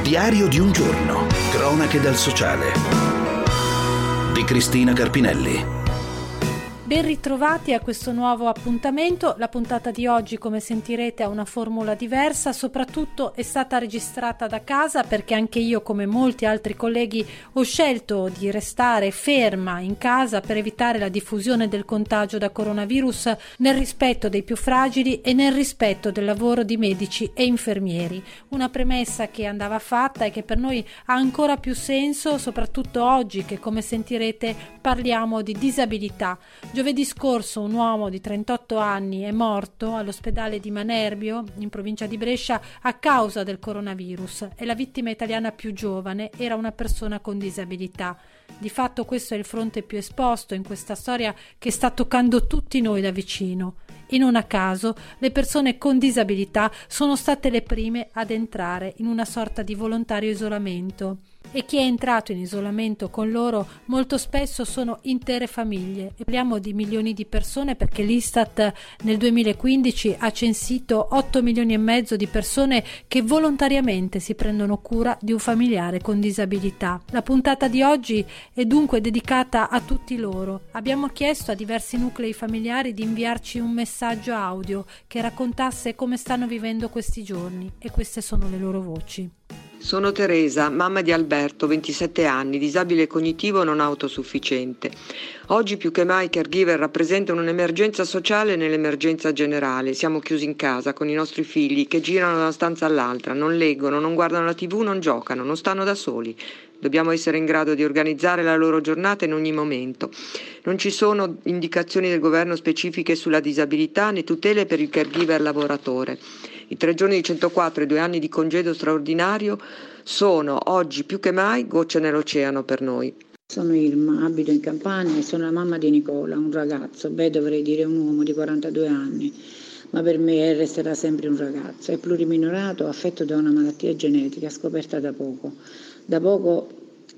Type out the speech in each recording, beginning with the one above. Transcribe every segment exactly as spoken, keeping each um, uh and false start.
Diario di un giorno. Cronache dal sociale. Di Cristina Carpinelli. Ben ritrovati a questo nuovo appuntamento. La puntata di oggi, come sentirete, ha una formula diversa, soprattutto è stata registrata da casa perché anche io, come molti altri colleghi, ho scelto di restare ferma in casa per evitare la diffusione del contagio da coronavirus, nel rispetto dei più fragili e nel rispetto del lavoro di medici e infermieri. Una premessa che andava fatta e che per noi ha ancora più senso, soprattutto oggi che, come sentirete, parliamo di disabilità. Giovedì scorso un uomo di trentotto anni è morto all'ospedale di Manerbio, in provincia di Brescia, a causa del coronavirus, e la vittima italiana più giovane era una persona con disabilità. Di fatto questo è il fronte più esposto in questa storia che sta toccando tutti noi da vicino. E non a caso le persone con disabilità sono state le prime ad entrare in una sorta di volontario isolamento. E chi è entrato in isolamento con loro molto spesso sono intere famiglie. E parliamo di milioni di persone perché l'Istat nel duemilaquindici ha censito otto milioni e mezzo di persone che volontariamente si prendono cura di un familiare con disabilità. La puntata di oggi è dunque dedicata a tutti loro. Abbiamo chiesto a diversi nuclei familiari di inviarci un messaggio audio che raccontasse come stanno vivendo questi giorni, e queste sono le loro voci. Sono Teresa, mamma di Alberto, ventisette anni, disabile cognitivo non autosufficiente. Oggi più che mai i caregiver rappresentano un'emergenza sociale nell'emergenza generale. Siamo chiusi in casa con i nostri figli che girano da una stanza all'altra, non leggono, non guardano la tivù, non giocano, non stanno da soli. Dobbiamo essere in grado di organizzare la loro giornata in ogni momento. Non ci sono indicazioni del governo specifiche sulla disabilità né tutele per il caregiver lavoratore. I tre giorni di centoquattro e due anni di congedo straordinario sono, oggi più che mai, gocce nell'oceano per noi. Sono Irma, abito in Campania e sono la mamma di Nicola, un ragazzo, beh dovrei dire un uomo di quarantadue anni, ma per me resterà sempre un ragazzo. È pluriminorato, affetto da una malattia genetica scoperta da poco. Da poco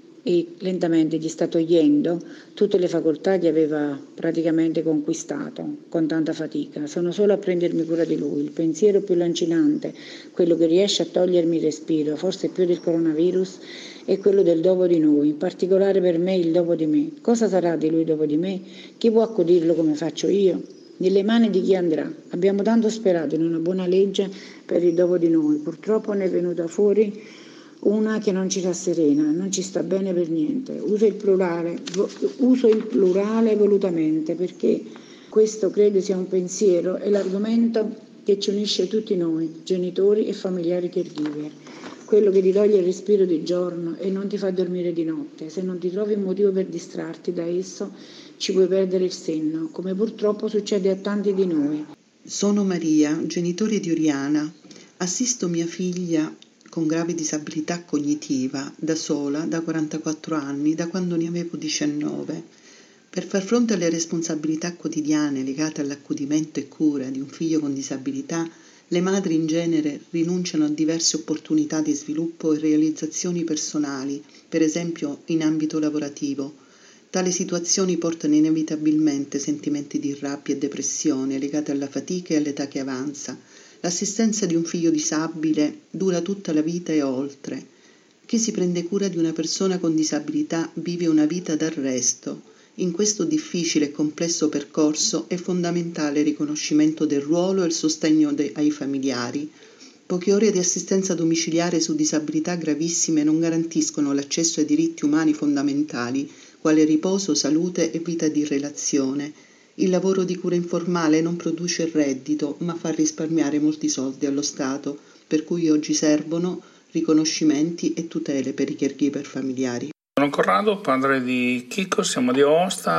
e lentamente gli sta togliendo tutte le facoltà che aveva praticamente conquistato con tanta fatica. Sono solo a prendermi cura di lui. Il pensiero più lancinante, quello che riesce a togliermi il respiro, forse più del coronavirus, è quello del dopo di noi, in particolare per me il dopo di me. Cosa sarà di lui dopo di me? Chi può accudirlo come faccio io? Nelle mani di chi andrà? Abbiamo tanto sperato in una buona legge per il dopo di noi. Purtroppo ne è venuta fuori una che non ci rasserena, non ci sta bene per niente. Uso il plurale, uso il plurale volutamente perché questo credo sia un pensiero e l'argomento che ci unisce tutti noi, genitori e familiari caregiver. Quello che ti toglie il respiro di giorno e non ti fa dormire di notte. Se non ti trovi un motivo per distrarti da esso, ci puoi perdere il senno, come purtroppo succede a tanti di noi. Sono Maria, genitore di Oriana. Assisto mia figlia con grave disabilità cognitiva, da sola, da quarantaquattro anni, da quando ne avevo diciannove. Per far fronte alle responsabilità quotidiane legate all'accudimento e cura di un figlio con disabilità, le madri in genere rinunciano a diverse opportunità di sviluppo e realizzazioni personali, per esempio in ambito lavorativo. Tali situazioni portano inevitabilmente sentimenti di rabbia e depressione legati alla fatica e all'età che avanza. L'assistenza di un figlio disabile dura tutta la vita e oltre. Chi si prende cura di una persona con disabilità vive una vita d'arresto. In questo difficile e complesso percorso è fondamentale il riconoscimento del ruolo e il sostegno de- ai familiari. Poche ore di assistenza domiciliare su disabilità gravissime non garantiscono l'accesso ai diritti umani fondamentali, quale riposo, salute e vita di relazione. Il lavoro di cura informale non produce reddito, ma fa risparmiare molti soldi allo Stato, per cui oggi servono riconoscimenti e tutele per i caregiver familiari. Sono Corrado, padre di Chico, siamo di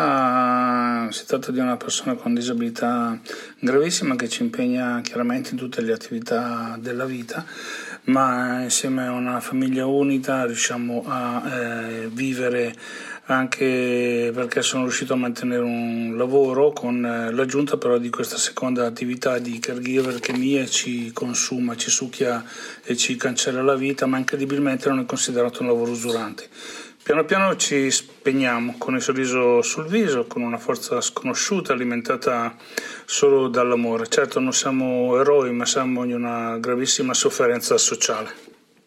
Aosta. Si tratta di una persona con disabilità gravissima che ci impegna chiaramente in tutte le attività della vita, ma insieme a una famiglia unita riusciamo a eh, vivere, anche perché sono riuscito a mantenere un lavoro con l'aggiunta però di questa seconda attività di caregiver che mia ci consuma, ci succhia e ci cancella la vita, ma incredibilmente non è considerato un lavoro usurante. Piano piano ci spegniamo con il sorriso sul viso, con una forza sconosciuta alimentata solo dall'amore. Certo non siamo eroi, ma siamo in una gravissima sofferenza sociale.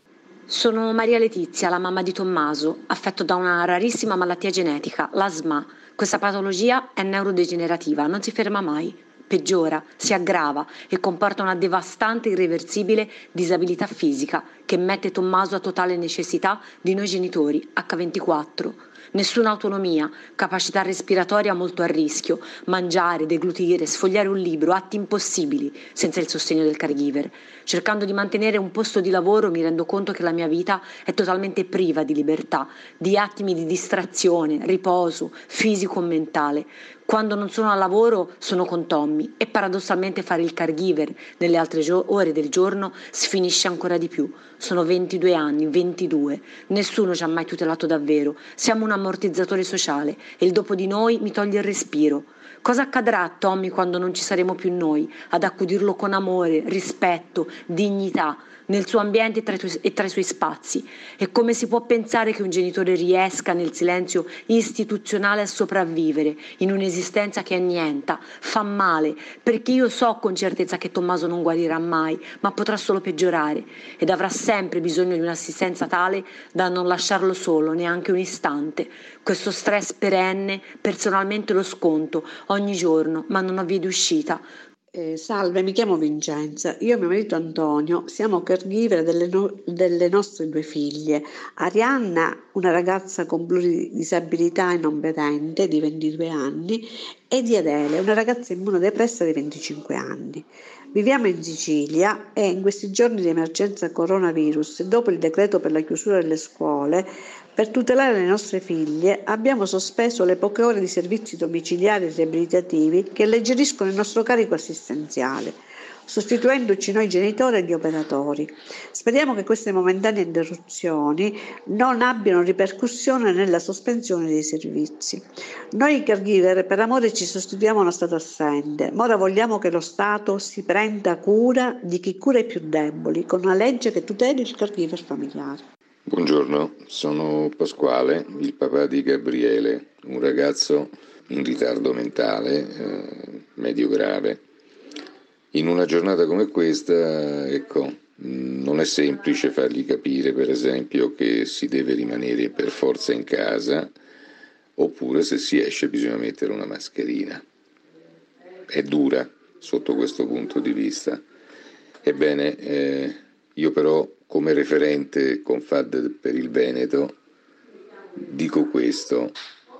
Sono Maria Letizia, la mamma di Tommaso, affetto da una rarissima malattia genetica, l'A S M A. Questa patologia è neurodegenerativa, non si ferma mai, peggiora, si aggrava e comporta una devastante e irreversibile disabilità fisica che mette Tommaso a totale necessità di noi genitori, acca ventiquattro. Nessuna autonomia, capacità respiratoria molto a rischio, mangiare, deglutire, sfogliare un libro, atti impossibili senza il sostegno del caregiver. Cercando di mantenere un posto di lavoro mi rendo conto che la mia vita è totalmente priva di libertà, di attimi di distrazione, riposo, fisico o mentale. Quando non sono al lavoro sono con Tommy e paradossalmente fare il caregiver nelle altre gio- ore del giorno sfinisce ancora di più. Sono ventidue anni, ventidue, nessuno ci ha mai tutelato davvero, siamo un ammortizzatore sociale e il dopo di noi mi toglie il respiro. Cosa accadrà a Tommy quando non ci saremo più noi, ad accudirlo con amore, rispetto, dignità, nel suo ambiente e tra, i tuoi, e tra i suoi spazi? E come si può pensare che un genitore riesca nel silenzio istituzionale a sopravvivere in un'esistenza che annienta, fa male, perché io so con certezza che Tommaso non guarirà mai, ma potrà solo peggiorare ed avrà sempre bisogno di un'assistenza tale da non lasciarlo solo neanche un istante. Questo stress perenne, personalmente lo sconto ogni giorno, ma non ho via di uscita. Eh, salve, mi chiamo Vincenza, io e mio marito Antonio siamo caregiver delle, no- delle nostre due figlie, Arianna, una ragazza con pluridisabilità e non vedente di ventidue anni, e di Adele, una ragazza immunodepressa di venticinque anni. Viviamo in Sicilia e in questi giorni di emergenza coronavirus, dopo il decreto per la chiusura delle scuole, per tutelare le nostre figlie abbiamo sospeso le poche ore di servizi domiciliari e riabilitativi che alleggeriscono il nostro carico assistenziale, sostituendoci noi genitori e gli operatori. Speriamo che queste momentanee interruzioni non abbiano ripercussione nella sospensione dei servizi. Noi caregiver per amore ci sostituiamo a uno Stato assente, ma ora vogliamo che lo Stato si prenda cura di chi cura i più deboli, con una legge che tuteli il caregiver familiare. Buongiorno, sono Pasquale, il papà di Gabriele, un ragazzo in ritardo mentale, eh, medio grave. In una giornata come questa, ecco, non è semplice fargli capire, per esempio, che si deve rimanere per forza in casa, oppure se si esce bisogna mettere una mascherina. È dura sotto questo punto di vista. Ebbene, eh, io però come referente Confad per il Veneto dico questo: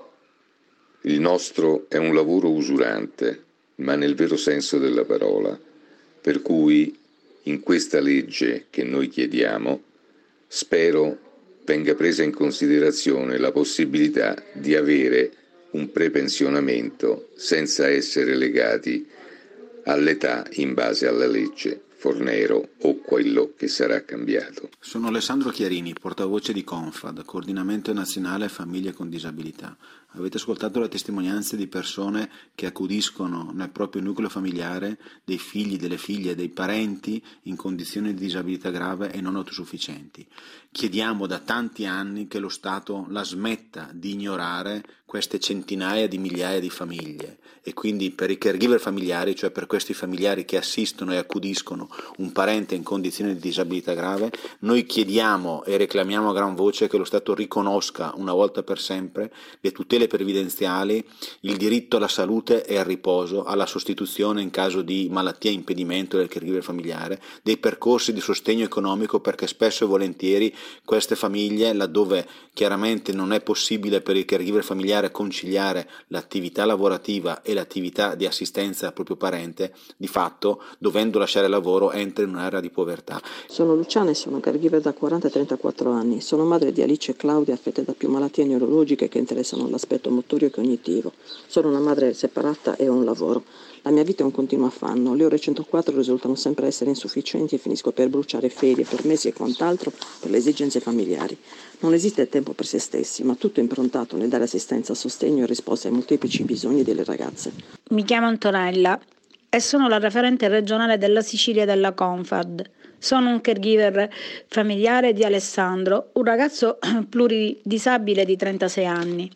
il nostro è un lavoro usurante, ma nel vero senso della parola, per cui in questa legge che noi chiediamo spero venga presa in considerazione la possibilità di avere un prepensionamento senza essere legati all'età in base alla legge Fornero o quello che sarà cambiato. Sono Alessandro Chiarini, portavoce di Confad, Coordinamento Nazionale Famiglie con Disabilità. Avete ascoltato le testimonianze di persone che accudiscono nel proprio nucleo familiare dei figli, delle figlie, dei parenti in condizioni di disabilità grave e non autosufficienti. Chiediamo da tanti anni che lo Stato la smetta di ignorare queste centinaia di migliaia di famiglie e quindi per i caregiver familiari, cioè per questi familiari che assistono e accudiscono un parente in condizioni di disabilità grave, noi chiediamo e reclamiamo a gran voce che lo Stato riconosca una volta per sempre le tutele previdenziali, il diritto alla salute e al riposo, alla sostituzione in caso di malattia e impedimento del caregiver familiare, dei percorsi di sostegno economico, perché spesso e volentieri queste famiglie, laddove chiaramente non è possibile per il caregiver familiare conciliare l'attività lavorativa e l'attività di assistenza al proprio parente, di fatto, dovendo lasciare il lavoro, entra in un'area di povertà. Sono Luciana e sono caregiver da quaranta a trentaquattro anni. Sono madre di Alice e Claudia, affette da più malattie neurologiche che interessano l'aspetto motorio e cognitivo. Sono una madre separata e ho un lavoro. La mia vita è un continuo affanno. Le ore centoquattro risultano sempre essere insufficienti e finisco per bruciare ferie per mesi e quant'altro per le esigenze familiari. Non esiste tempo per se stessi, ma tutto è improntato nel dare assistenza, sostegno e risposta ai molteplici bisogni delle ragazze. Mi chiamo Antonella e sono la referente regionale della Sicilia della Confad. Sono un caregiver familiare di Alessandro, un ragazzo pluridisabile di trentasei anni.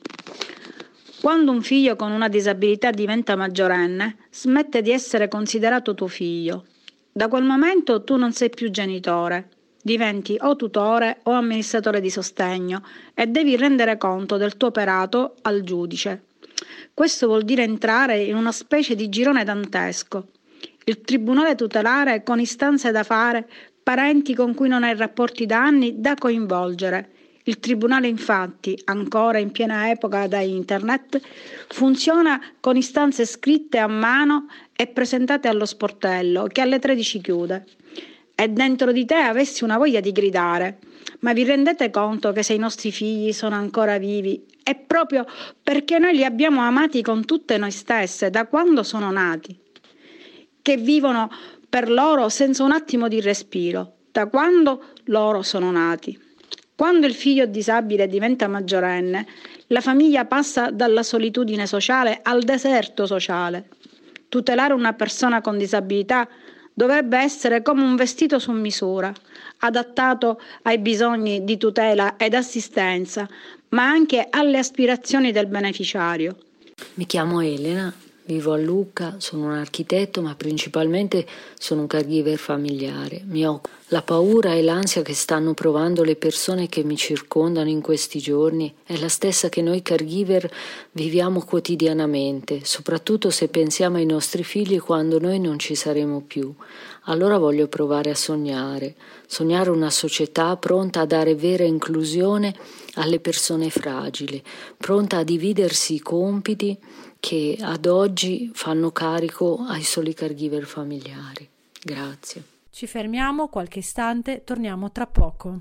Quando un figlio con una disabilità diventa maggiorenne, smette di essere considerato tuo figlio. Da quel momento tu non sei più genitore. diventi o tutore o amministratore di sostegno e devi rendere conto del tuo operato al giudice. Questo vuol dire entrare in una specie di girone dantesco. Il tribunale tutelare con istanze da fare, parenti con cui non hai rapporti da anni da coinvolgere. Il tribunale infatti, ancora in piena epoca da internet, funziona con istanze scritte a mano e presentate allo sportello che alle tredici chiude. E dentro di te avessi una voglia di gridare: ma vi rendete conto che se i nostri figli sono ancora vivi è proprio perché noi li abbiamo amati con tutte noi stesse da quando sono nati, che vivono per loro senza un attimo di respiro da quando loro sono nati. Quando il figlio disabile diventa maggiorenne, la famiglia passa dalla solitudine sociale al deserto sociale. Tutelare una persona con disabilità dovrebbe essere come un vestito su misura, adattato ai bisogni di tutela ed assistenza, ma anche alle aspirazioni del beneficiario. Mi chiamo Elena, vivo a Lucca, sono un architetto, ma principalmente sono un caregiver familiare. Mi occupo. La paura e l'ansia che stanno provando le persone che mi circondano in questi giorni è la stessa che noi caregiver viviamo quotidianamente, soprattutto se pensiamo ai nostri figli quando noi non ci saremo più. Allora voglio provare a sognare, sognare una società pronta a dare vera inclusione alle persone fragili, pronta a dividersi i compiti che ad oggi fanno carico ai soli caregiver familiari. Grazie. Ci fermiamo qualche istante, torniamo tra poco.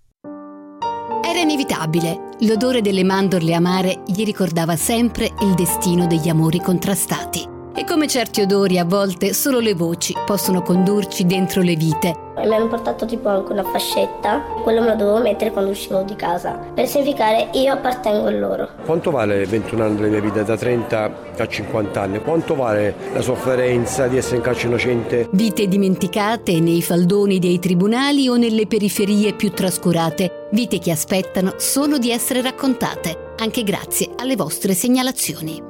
Era inevitabile. L'odore delle mandorle amare gli ricordava sempre il destino degli amori contrastati. E come certi odori, a volte solo le voci possono condurci dentro le vite. Mi hanno portato tipo anche una fascetta, quello me lo dovevo mettere quando uscivo di casa, per significare io appartengo a loro. Quanto vale ventuno anni della mia vita, da trenta a cinquanta anni? Quanto vale la sofferenza di essere in carcere innocente? Vite dimenticate nei faldoni dei tribunali o nelle periferie più trascurate, vite che aspettano solo di essere raccontate, anche grazie alle vostre segnalazioni.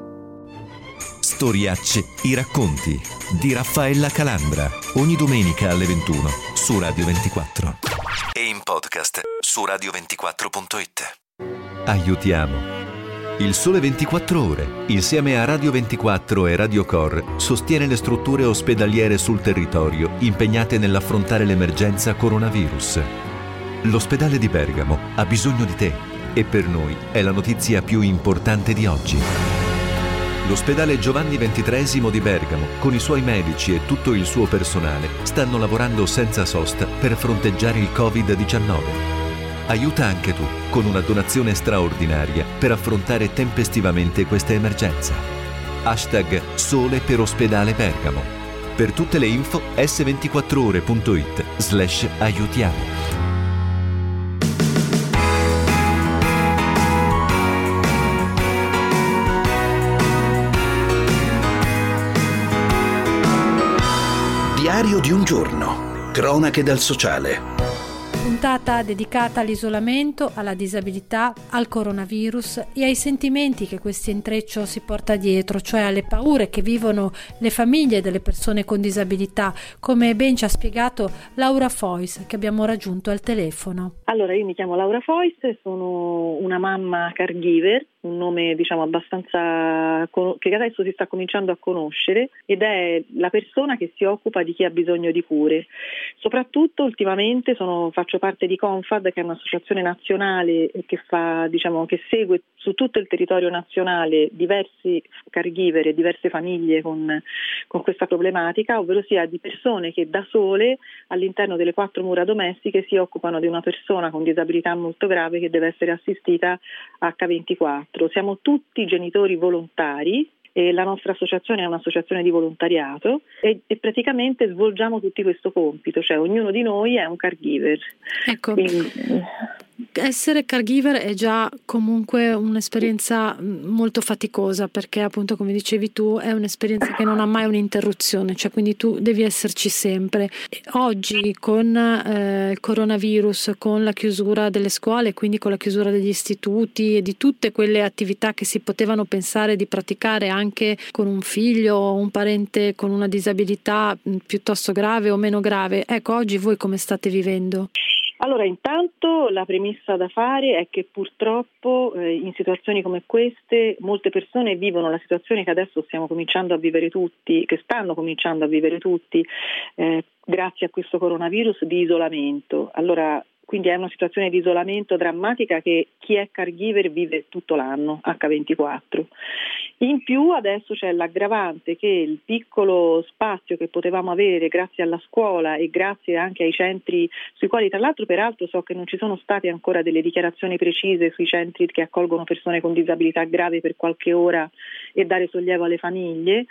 Storiacce, i racconti di Raffaella Calambra, ogni domenica alle ventuno su Radio ventiquattro e in podcast su radio ventiquattro punto it. Aiutiamo. Il Sole ventiquattro Ore, insieme a Radio ventiquattro e Radio Cor, sostiene le strutture ospedaliere sul territorio impegnate nell'affrontare l'emergenza coronavirus. L'ospedale di Bergamo ha bisogno di te e per noi è la notizia più importante di oggi. L'ospedale Giovanni ventitreesimo di Bergamo, con i suoi medici e tutto il suo personale, stanno lavorando senza sosta per fronteggiare il covid diciannove. Aiuta anche tu con una donazione straordinaria per affrontare tempestivamente questa emergenza. Hashtag Sole per Ospedale Bergamo. Per tutte le info esse ventiquattro ore punto it slash aiutiamo. Diario di un giorno. Cronache dal sociale. Puntata dedicata all'isolamento, alla disabilità, al coronavirus e ai sentimenti che questo intreccio si porta dietro, cioè alle paure che vivono le famiglie delle persone con disabilità, come ben ci ha spiegato Laura Fois, che abbiamo raggiunto al telefono. Allora, io mi chiamo Laura Fois, sono una mamma caregiver, un nome diciamo abbastanza che adesso si sta cominciando a conoscere, ed è la persona che si occupa di chi ha bisogno di cure. Soprattutto ultimamente sono, faccio parte di Confad, che è un'associazione nazionale che fa diciamo che segue su tutto il territorio nazionale diversi caregiver e diverse famiglie con, con questa problematica, ovvero sia di persone che da sole all'interno delle quattro mura domestiche si occupano di una persona con disabilità molto grave che deve essere assistita acca ventiquattro. Siamo tutti genitori volontari e la nostra associazione è un'associazione di volontariato e, e praticamente svolgiamo tutti questo compito, cioè ognuno di noi è un caregiver. Ecco, quindi, essere caregiver è già comunque un'esperienza molto faticosa, perché appunto, come dicevi tu, è un'esperienza che non ha mai un'interruzione, cioè quindi tu devi esserci sempre. E oggi con eh, il coronavirus, con la chiusura delle scuole, quindi con la chiusura degli istituti e di tutte quelle attività che si potevano pensare di praticare anche con un figlio o un parente con una disabilità piuttosto grave o meno grave, ecco, oggi voi come state vivendo? Allora, intanto la premessa da fare è che purtroppo eh, in situazioni come queste molte persone vivono la situazione che adesso stiamo cominciando a vivere tutti, che stanno cominciando a vivere tutti eh, grazie a questo coronavirus, di isolamento. Allora, quindi è una situazione di isolamento drammatica che chi è caregiver vive tutto l'anno, acca ventiquattro. In più adesso c'è l'aggravante che il piccolo spazio che potevamo avere grazie alla scuola e grazie anche ai centri, sui quali tra l'altro peraltro so che non ci sono state ancora delle dichiarazioni precise sui centri che accolgono persone con disabilità grave per qualche ora e dare sollievo alle famiglie,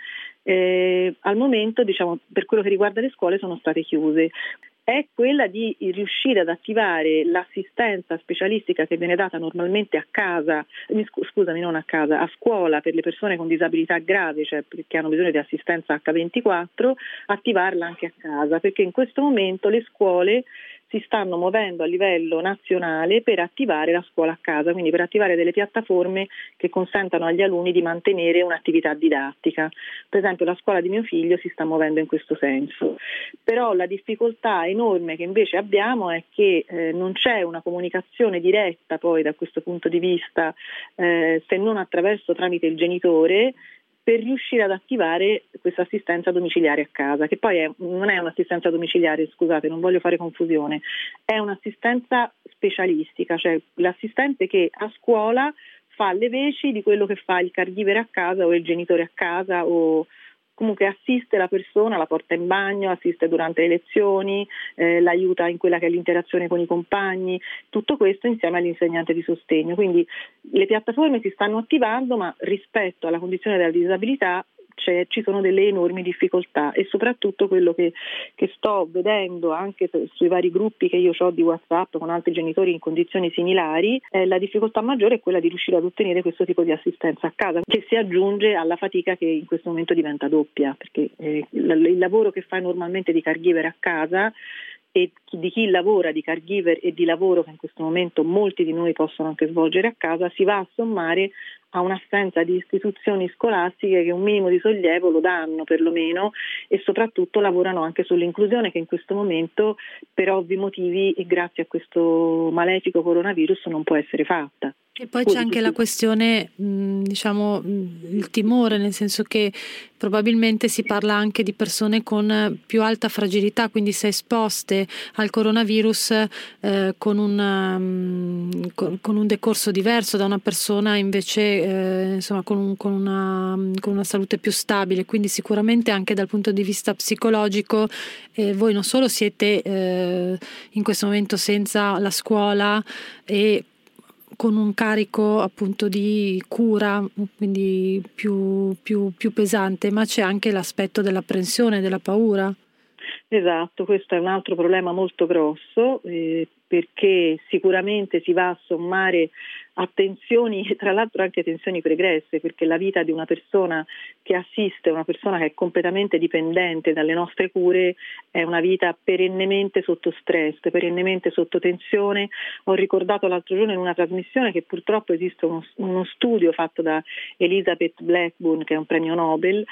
eh, al momento, diciamo, per quello che riguarda le scuole sono state chiuse. È quella di riuscire ad attivare l'assistenza specialistica che viene data normalmente a casa, scusami non a casa, a scuola per le persone con disabilità grave, cioè che hanno bisogno di assistenza acca ventiquattro, attivarla anche a casa, perché in questo momento le scuole si stanno muovendo a livello nazionale per attivare la scuola a casa, quindi per attivare delle piattaforme che consentano agli alunni di mantenere un'attività didattica. Per esempio la scuola di mio figlio si sta muovendo in questo senso. Però la difficoltà enorme che invece abbiamo è che eh, non c'è una comunicazione diretta poi da questo punto di vista, eh, se non attraverso tramite il genitore, per riuscire ad attivare questa assistenza domiciliare a casa, che poi è, non è un'assistenza domiciliare, scusate, non voglio fare confusione, è un'assistenza specialistica, cioè l'assistente che a scuola fa le veci di quello che fa il caregiver a casa o il genitore a casa, o comunque assiste la persona, la porta in bagno, assiste durante le lezioni, eh, l'aiuta in quella che è l'interazione con i compagni, tutto questo insieme all'insegnante di sostegno. Quindi le piattaforme si stanno attivando, ma rispetto alla condizione della disabilità c'è, ci sono delle enormi difficoltà, e soprattutto quello che, che sto vedendo anche sui vari gruppi che io ho di WhatsApp con altri genitori in condizioni similari, eh, la difficoltà maggiore è quella di riuscire ad ottenere questo tipo di assistenza a casa, che si aggiunge alla fatica che in questo momento diventa doppia, perché eh, il, il lavoro che fai normalmente di caregiver a casa e di chi lavora di caregiver e di lavoro che in questo momento molti di noi possono anche svolgere a casa, si va a sommare a un'assenza di istituzioni scolastiche che un minimo di sollievo lo danno perlomeno, e soprattutto lavorano anche sull'inclusione, che in questo momento per ovvi motivi e grazie a questo malefico coronavirus non può essere fatta. E poi c'è anche la questione, mh, diciamo, mh, il timore, nel senso che probabilmente si parla anche di persone con più alta fragilità, quindi se esposte al coronavirus eh, con, una, mh, con, con un decorso diverso da una persona invece eh, insomma con, un, con, una, con una salute più stabile, quindi sicuramente anche dal punto di vista psicologico eh, voi non solo siete eh, in questo momento senza la scuola e con un carico appunto di cura, quindi più, più, più pesante, ma c'è anche l'aspetto dell'apprensione, della paura. Esatto, questo è un altro problema molto grosso, eh, perché sicuramente si va a sommare a tensioni, tra l'altro anche tensioni pregresse, perché la vita di una persona che assiste, una persona che è completamente dipendente dalle nostre cure, è una vita perennemente sotto stress, perennemente sotto tensione. Ho ricordato l'altro giorno in una trasmissione che purtroppo esiste uno, uno studio fatto da Elizabeth Blackburn, che è un premio Nobel,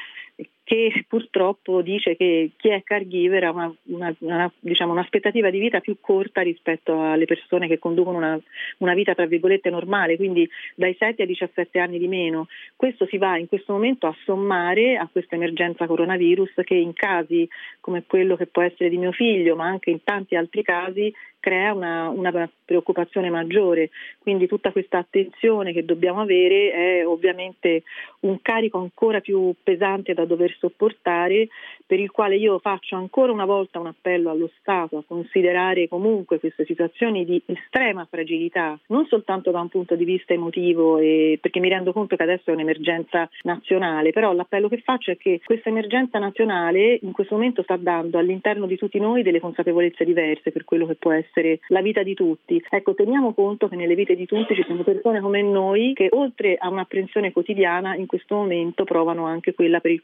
che purtroppo dice che chi è caregiver ha una, una, una, diciamo, un'aspettativa di vita più corta rispetto alle persone che conducono una, una vita tra virgolette normale, quindi dai sette ai diciassette anni di meno. Questo si va in questo momento a sommare a questa emergenza coronavirus, che in casi come quello che può essere di mio figlio, ma anche in tanti altri casi, crea una, una preoccupazione maggiore. Quindi tutta questa attenzione che dobbiamo avere è ovviamente un carico ancora più pesante da dover sopportare, per il quale io faccio ancora una volta un appello allo Stato a considerare comunque queste situazioni di estrema fragilità, non soltanto da un punto di vista emotivo, e perché mi rendo conto che adesso è un'emergenza nazionale, però l'appello che faccio è che questa emergenza nazionale in questo momento sta dando all'interno di tutti noi delle consapevolezze diverse per quello che può essere la vita di tutti. Ecco, teniamo conto che nelle vite di tutti ci sono persone come noi che oltre a un'apprensione quotidiana in questo momento provano anche quella per il coronavirus.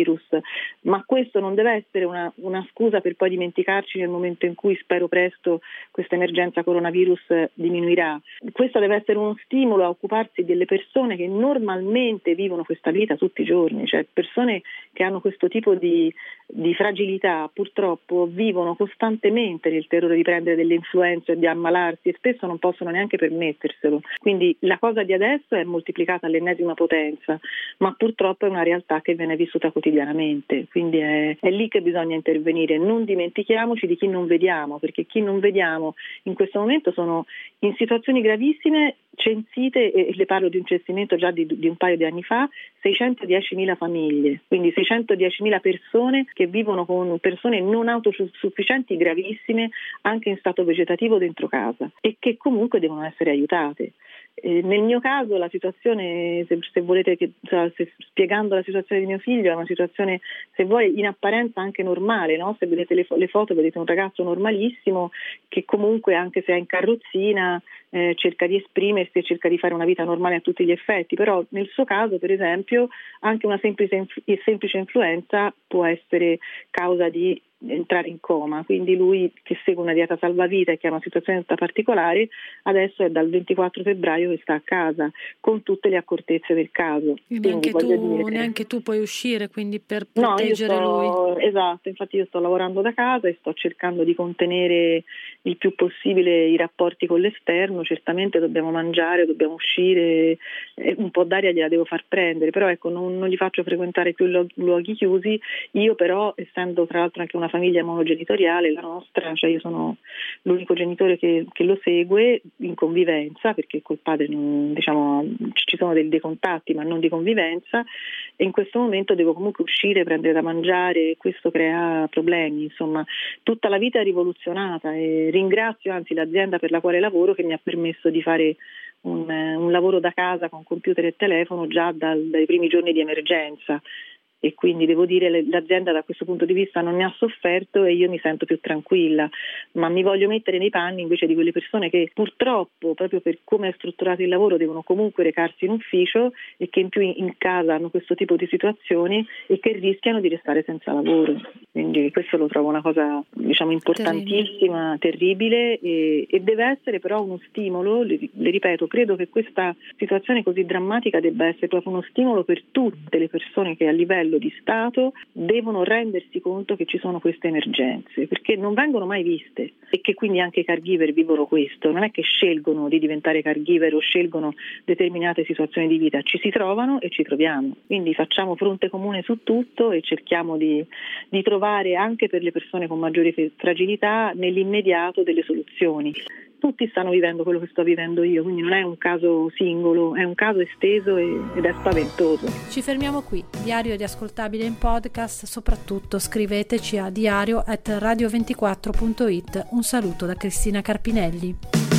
coronavirus, ma questo non deve essere una, una scusa per poi dimenticarci nel momento in cui, spero presto, questa emergenza coronavirus diminuirà. Questo deve essere uno stimolo a occuparsi delle persone che normalmente vivono questa vita tutti i giorni, cioè persone che hanno questo tipo di, di fragilità purtroppo vivono costantemente nel terrore di prendere delle influenze e di ammalarsi e spesso non possono neanche permetterselo. Quindi la cosa di adesso è moltiplicata all'ennesima potenza, ma purtroppo è una realtà che viene vissuta quotidianamente, quindi è, è lì che bisogna intervenire. Non dimentichiamoci di chi non vediamo, perché chi non vediamo in questo momento sono in situazioni gravissime, censite, e le parlo di un censimento già di, di un paio di anni fa, seicentodiecimila famiglie, quindi seicentodiecimila persone che vivono con persone non autosufficienti gravissime, anche in stato vegetativo dentro casa, e che comunque devono essere aiutate. Eh, nel mio caso la situazione, se, se volete che, cioè, se, spiegando la situazione di mio figlio, è una situazione, se vuoi, in apparenza anche normale, no? Se vedete le, le foto vedete un ragazzo normalissimo che comunque, anche se è in carrozzina, eh, cerca di esprimersi e cerca di fare una vita normale a tutti gli effetti, però nel suo caso, per esempio, anche una semplice, semplice influenza può essere causa di entrare in coma, quindi lui, che segue una dieta salvavita e che ha una situazione tutta particolare, adesso è dal ventiquattro febbraio che sta a casa con tutte le accortezze del caso. Quindi neanche tu, dire... neanche tu puoi uscire, quindi per proteggere no, io sto, lui. Esatto, infatti io sto lavorando da casa e sto cercando di contenere il più possibile i rapporti con l'esterno. Certamente dobbiamo mangiare, dobbiamo uscire, un po' d'aria gliela devo far prendere, però ecco, non, non gli faccio frequentare più luoghi chiusi. Io però, essendo tra l'altro anche una famiglia monogenitoriale, la nostra, cioè io sono l'unico genitore che, che lo segue in convivenza, perché col padre non, diciamo, ci sono dei, dei contatti ma non di convivenza, e in questo momento devo comunque uscire, prendere da mangiare, e questo crea problemi. Insomma, tutta la vita è rivoluzionata e ringrazio anzi l'azienda per la quale lavoro, che mi ha permesso di fare un, un lavoro da casa con computer e telefono già dal, dai primi giorni di emergenza. E quindi devo dire l'azienda da questo punto di vista non ne ha sofferto e io mi sento più tranquilla, ma mi voglio mettere nei panni invece di quelle persone che purtroppo, proprio per come è strutturato il lavoro, devono comunque recarsi in ufficio e che in più in casa hanno questo tipo di situazioni e che rischiano di restare senza lavoro. Quindi questo lo trovo una cosa, diciamo, importantissima, terribile, e, e deve essere però uno stimolo. Le, le ripeto, credo che questa situazione così drammatica debba essere proprio uno stimolo per tutte le persone che a livello di Stato devono rendersi conto che ci sono queste emergenze, perché non vengono mai viste, e che quindi anche i caregiver vivono questo. Non è che scelgono di diventare caregiver o scelgono determinate situazioni di vita, ci si trovano e ci troviamo. Quindi facciamo fronte comune su tutto e cerchiamo di, di trovare anche per le persone con maggiori fragilità nell'immediato delle soluzioni. Tutti stanno vivendo quello che sto vivendo io, quindi non è un caso singolo, è un caso esteso ed è spaventoso. Ci fermiamo qui. Diario di Ascoltabile in podcast, soprattutto scriveteci a diario at radio ventiquattro punto it. Un saluto da Cristina Carpinelli.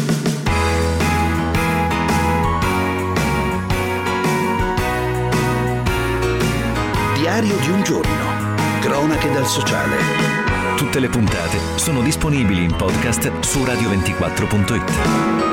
Diario di un giorno. Cronache dal sociale. Tutte le puntate sono disponibili in podcast su radio ventiquattro punto it.